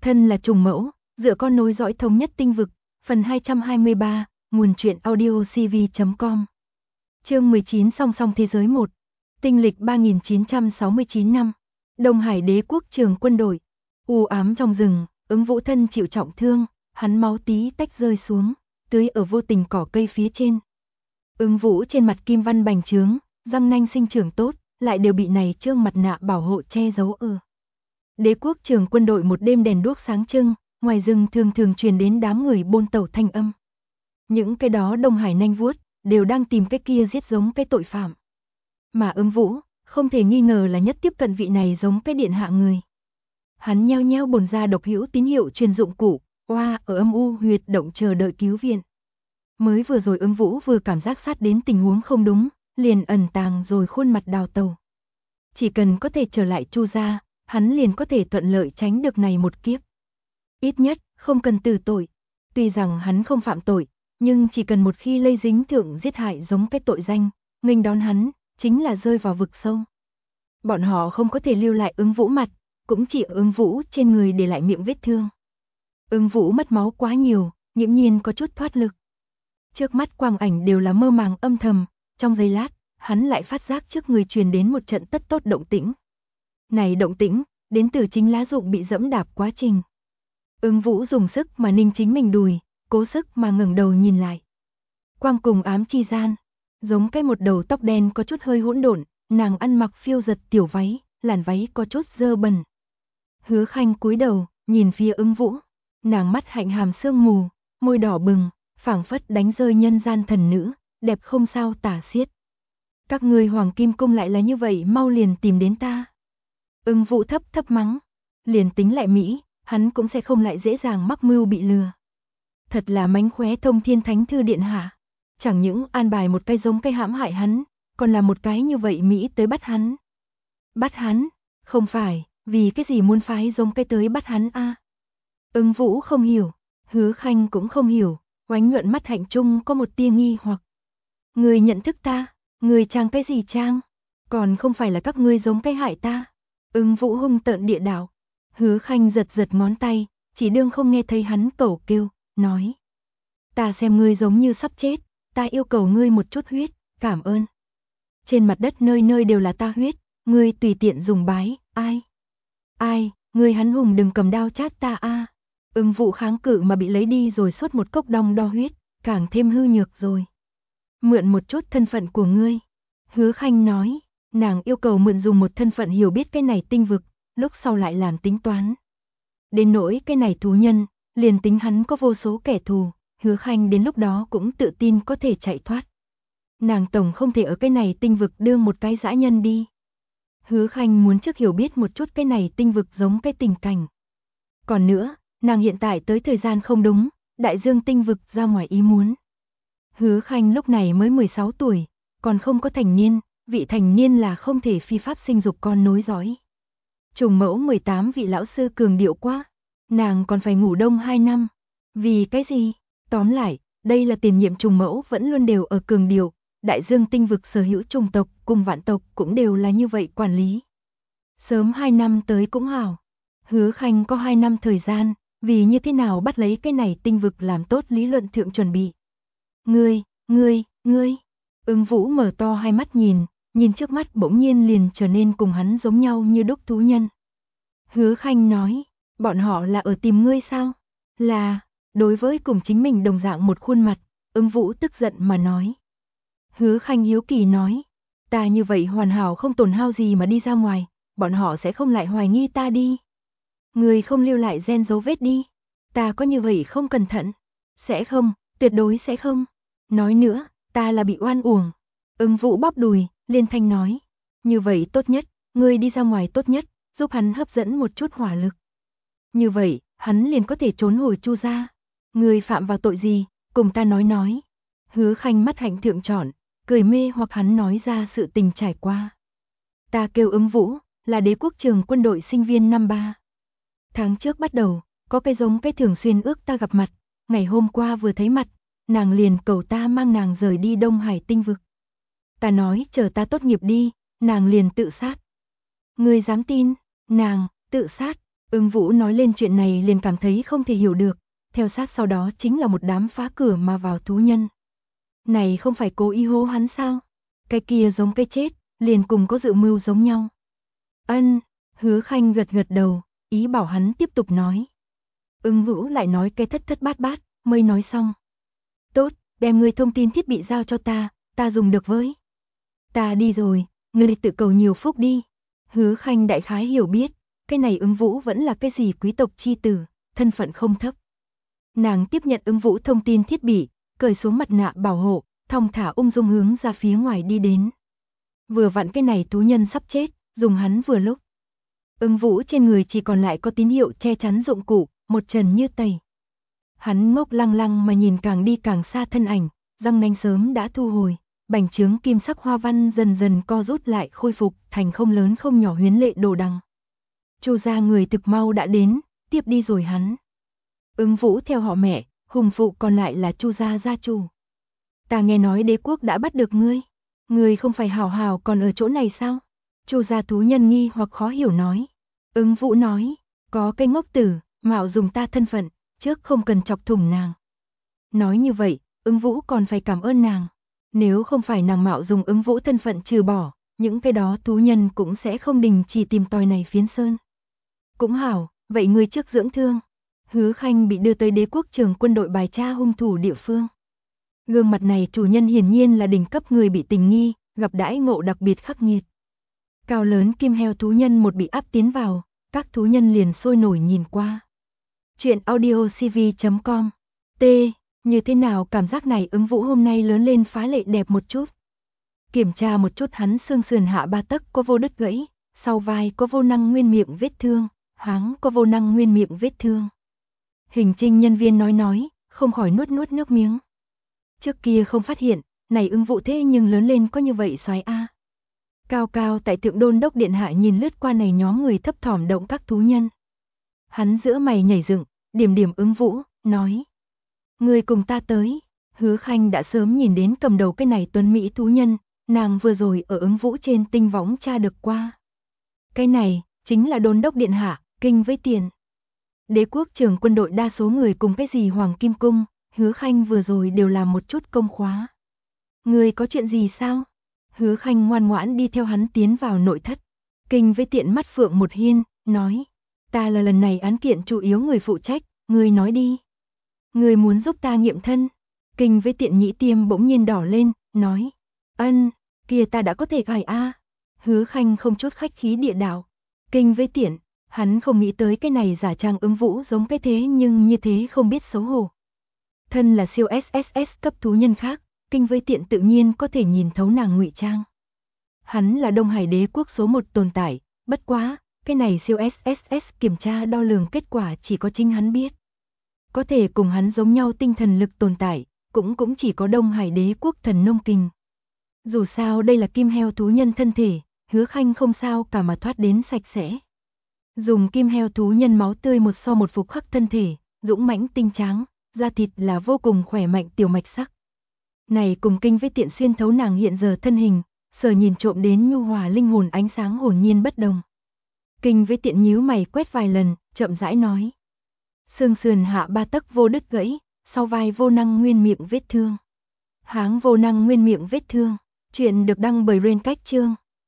Thân là trùng mẫu, dựa con nối dõi thống nhất tinh vực, phần 223, nguồn truyện audio cv.com. Chương 19 song song thế giới 1. Tinh lịch 3969 năm. Đông Hải Đế quốc trường quân đội. U ám trong rừng, Ứng Vũ thân chịu trọng thương, hắn máu tí tách rơi xuống, tưới ở vô tình cỏ cây phía trên. Ứng Vũ trên mặt kim văn bành trướng, răng nanh sinh trưởng tốt, lại đều bị này trương mặt nạ bảo hộ che giấu ở. Đế quốc trường quân đội một đêm đèn đuốc sáng trưng, ngoài rừng thường thường truyền đến đám người bôn tẩu thanh âm. Những cái đó Đông Hải nanh vuốt, đều đang tìm cái kia giết giống cái tội phạm. Mà Ứng Vũ, không thể nghi ngờ là nhất tiếp cận vị này giống cái điện hạ người. Hắn nheo nheo bồn ra độc hữu tín hiệu truyền dụng cụ, oa ở âm u huyệt động chờ đợi cứu viện. Mới vừa rồi Ứng Vũ vừa cảm giác sát đến tình huống không đúng, liền ẩn tàng rồi khuôn mặt đào tẩu. Chỉ cần có thể trở lại Chu gia, hắn liền có thể thuận lợi tránh được này một kiếp. Ít nhất, không cần từ tội. Tuy rằng hắn không phạm tội, nhưng chỉ cần một khi lây dính thượng giết hại giống cái tội danh, nghênh đón hắn, chính là rơi vào vực sâu. Bọn họ không có thể lưu lại Ứng Vũ mặt, cũng chỉ ở Ứng Vũ trên người để lại miệng vết thương. Ứng Vũ mất máu quá nhiều, nghiễm nhiên có chút thoát lực. Trước mắt quang ảnh đều là mơ màng âm thầm, trong giây lát, hắn lại phát giác trước người truyền đến một trận tất tốt động tĩnh. Này động tĩnh, đến từ chính lá rụng bị dẫm đạp quá trình. Ứng Vũ dùng sức mà ninh chính mình đùi, cố sức mà ngẩng đầu nhìn lại. Quang cùng ám chi gian, giống cái một đầu tóc đen có chút hơi hỗn độn, nàng ăn mặc phiêu giật tiểu váy, làn váy có chút dơ bẩn. Hứa Khanh cúi đầu, nhìn phía Ứng Vũ, nàng mắt hạnh hàm sương mù, môi đỏ bừng, phảng phất đánh rơi nhân gian thần nữ, đẹp không sao tả xiết. Các ngươi Hoàng Kim Cung lại là như vậy mau liền tìm đến ta. Ứng Vũ thấp thấp mắng, liền tính lại Mỹ, hắn cũng sẽ không lại dễ dàng mắc mưu bị lừa. Thật là mánh khóe Thông Thiên Thánh Thư điện hạ, chẳng những an bài một cái giống cái hãm hại hắn, còn là một cái như vậy Mỹ tới bắt hắn. Bắt hắn? Không phải, vì cái gì muốn phái giống cái tới bắt hắn a? Ứng Vũ không hiểu, Hứa Khanh cũng không hiểu, oánh nhuận mắt hạnh trung có một tia nghi hoặc. Người nhận thức ta, người trang cái gì trang? Còn không phải là các ngươi giống cái hại ta? Ứng Vũ hung tợn địa đạo. Hứa Khanh giật giật ngón tay, chỉ đương không nghe thấy hắn cầu kêu, nói. Ta xem ngươi giống như sắp chết, ta yêu cầu ngươi một chút huyết, cảm ơn. Trên mặt đất nơi nơi đều là ta huyết, ngươi tùy tiện dùng bái, ai? Ai, ngươi hắn hùng đừng cầm đao chát ta a. Ứng Vũ kháng cự mà bị lấy đi rồi sốt một cốc đong đo huyết, càng thêm hư nhược rồi. Mượn một chút thân phận của ngươi. Hứa Khanh nói, nàng yêu cầu mượn dùng một thân phận hiểu biết cái này tinh vực, lúc sau lại làm tính toán. Đến nỗi cái này thú nhân, liền tính hắn có vô số kẻ thù, Hứa Khanh đến lúc đó cũng tự tin có thể chạy thoát. Nàng tổng không thể ở cái này tinh vực đương một cái dã nhân đi. Hứa Khanh muốn trước hiểu biết một chút cái này tinh vực giống cái tình cảnh. Còn nữa, nàng hiện tại tới thời gian không đúng, đại dương tinh vực ra ngoài ý muốn. Hứa Khanh lúc này mới 16 tuổi, còn không có thành niên, vị thành niên là không thể phi pháp sinh dục con nối dõi. Trùng mẫu 18 vị lão sư cường điệu quá, nàng còn phải ngủ đông 2 năm. Vì cái gì? Tóm lại, đây là tiền nhiệm trùng mẫu vẫn luôn đều ở cường điệu, đại dương tinh vực sở hữu trùng tộc cùng vạn tộc cũng đều là như vậy quản lý. Sớm 2 năm tới cũng hảo. Hứa Khanh có 2 năm thời gian, vì như thế nào bắt lấy cái này tinh vực làm tốt lý luận thượng chuẩn bị. Ngươi. Ứng Vũ mở to hai mắt nhìn trước mắt bỗng nhiên liền trở nên cùng hắn giống nhau như đúc thú nhân. Hứa Khanh nói, bọn họ là ở tìm ngươi sao? Là, đối với cùng chính mình đồng dạng một khuôn mặt, Ứng Vũ tức giận mà nói. Hứa Khanh hiếu kỳ nói, ta như vậy hoàn hảo không tổn hao gì mà đi ra ngoài, bọn họ sẽ không lại hoài nghi ta đi. Ngươi không lưu lại gen dấu vết đi, ta có như vậy không cẩn thận. Sẽ không, tuyệt đối sẽ không. Nói nữa, ta là bị oan uổng. Ứng Vũ bóp đùi, liên thanh nói. Như vậy tốt nhất, ngươi đi ra ngoài tốt nhất, giúp hắn hấp dẫn một chút hỏa lực. Như vậy, hắn liền có thể trốn hồi Chu gia. Ngươi phạm vào tội gì, cùng ta nói. Hứa Khanh mắt hạnh thượng trọn, cười mê hoặc hắn nói ra sự tình trải qua. Ta kêu Ứng Vũ, là đế quốc trường quân đội sinh viên năm 3. Tháng trước bắt đầu, có cái giống cái thường xuyên ước ta gặp mặt, ngày hôm qua vừa thấy mặt, nàng liền cầu ta mang nàng rời đi Đông Hải tinh vực. Ta nói chờ ta tốt nghiệp đi, nàng liền tự sát. Ngươi dám tin, nàng, tự sát, Ưng Vũ nói lên chuyện này liền cảm thấy không thể hiểu được, theo sát sau đó chính là một đám phá cửa mà vào thú nhân. Này không phải cố ý hô hắn sao? Cái kia giống cái chết, liền cùng có dự mưu giống nhau. Ân, Hứa Khanh gật gật đầu, ý bảo hắn tiếp tục nói. Ưng Vũ lại nói cái thất thất bát bát, mới nói xong. Tốt, đem ngươi thông tin thiết bị giao cho ta dùng được với. Ta đi rồi, ngươi tự cầu nhiều phúc đi. Hứa Khanh đại khái hiểu biết, cái này Ưng Vũ vẫn là cái gì quý tộc chi tử, thân phận không thấp. Nàng tiếp nhận Ưng Vũ thông tin thiết bị, cởi xuống mặt nạ bảo hộ, thong thả ung dung hướng ra phía ngoài đi đến. Vừa vặn cái này thú nhân sắp chết, dùng hắn vừa lúc. Ưng Vũ trên người chỉ còn lại có tín hiệu che chắn dụng cụ, một trần như tẩy. Hắn ngốc lăng lăng mà nhìn càng đi càng xa thân ảnh, răng nanh sớm đã thu hồi, bành trướng kim sắc hoa văn dần dần co rút lại khôi phục thành không lớn không nhỏ huyến lệ đồ đằng. Chu gia người thực mau đã đến, tiếp đi rồi hắn. Ưng Vũ theo họ mẹ, hùng phụ còn lại là Chu gia gia chủ. Ta nghe nói đế quốc đã bắt được ngươi không phải hảo hảo còn ở chỗ này sao? Chu gia thú nhân nghi hoặc khó hiểu nói. Ưng Vũ nói, có cái ngốc tử, mạo dùng ta thân phận, trước không cần chọc thủng nàng. Nói như vậy, Ưng Vũ còn phải cảm ơn nàng. Nếu không phải nàng mạo dùng Ưng Vũ thân phận trừ bỏ, những cái đó thú nhân cũng sẽ không đình chỉ tìm tòi này phiến sơn. Cũng hảo, vậy ngươi trước dưỡng thương. Hứa Khanh bị đưa tới đế quốc trường quân đội bài tra hung thủ địa phương. Gương mặt này chủ nhân hiển nhiên là đỉnh cấp người bị tình nghi, gặp đãi ngộ đặc biệt khắc nghiệt. Cao lớn kim heo thú nhân một bị áp tiến vào, các thú nhân liền sôi nổi nhìn qua. Chuyện audiocv.com T. Như thế nào cảm giác này Ưng Vũ hôm nay lớn lên phá lệ đẹp một chút. Kiểm tra một chút hắn xương sườn hạ ba tấc có vô đứt gãy, sau vai có vô năng nguyên miệng vết thương, háng có vô năng nguyên miệng vết thương. Hình trinh nhân viên nói, không khỏi nuốt nước miếng. Trước kia không phát hiện, này Ưng Vũ thế nhưng lớn lên có như vậy soái a. Cao cao tại thượng đôn đốc điện hạ nhìn lướt qua này nhóm người thấp thỏm động các thú nhân. Hắn giữa mày nhảy dựng, điểm Ưng Vũ, nói. Người cùng ta tới. Hứa Khanh đã sớm nhìn đến cầm đầu cái này tuấn Mỹ thú nhân, nàng vừa rồi ở Ưng Vũ trên tinh võng tra được qua. Cái này, chính là đôn đốc điện hạ, kinh với tiền. Đế quốc trưởng quân đội đa số người cùng cái gì Hoàng Kim Cung, Hứa Khanh vừa rồi đều làm một chút công khóa. Người có chuyện gì sao? Hứa Khanh ngoan ngoãn đi theo hắn tiến vào nội thất. Kinh với tiện mắt phượng một hiên, nói. Ta là lần này án kiện chủ yếu người phụ trách, người nói đi. Người muốn giúp ta nghiệm thân. Kinh với tiện nhĩ tiêm bỗng nhiên đỏ lên, nói. Ân, kia ta đã có thể gài a. Hứa Khanh không chút khách khí địa đạo. Kinh với tiện, hắn không nghĩ tới cái này giả trang Ưng Vũ giống cái thế nhưng như thế không biết xấu hổ. Thân là siêu SSS cấp thú nhân khác, Kinh với tiện tự nhiên có thể nhìn thấu nàng ngụy trang. Hắn là Đông Hải đế quốc số 1 tồn tại, bất quá, cái này siêu SSS kiểm tra đo lường kết quả chỉ có chính hắn biết. Có thể cùng hắn giống nhau tinh thần lực tồn tại, cũng chỉ có Đông Hải đế quốc thần nông kình. Dù sao đây là kim heo thú nhân thân thể, Hứa Khanh không sao cả mà thoát đến sạch sẽ. Dùng kim heo thú nhân máu tươi một so một phục khắc thân thể, dũng mãnh tinh tráng, da thịt là vô cùng khỏe mạnh tiểu mạch sắc. Này cùng Kinh với tiện xuyên thấu nàng hiện giờ thân hình, sờ nhìn trộm đến nhu hòa linh hồn ánh sáng hồn nhiên bất đồng. Kinh với tiện nhíu mày quét vài lần, chậm rãi nói. Xương sườn hạ ba tấc vô đứt gãy, sau vai vô năng nguyên miệng vết thương. Háng vô năng nguyên miệng vết thương. Chuyện được đăng bởi Rain Cách Chương.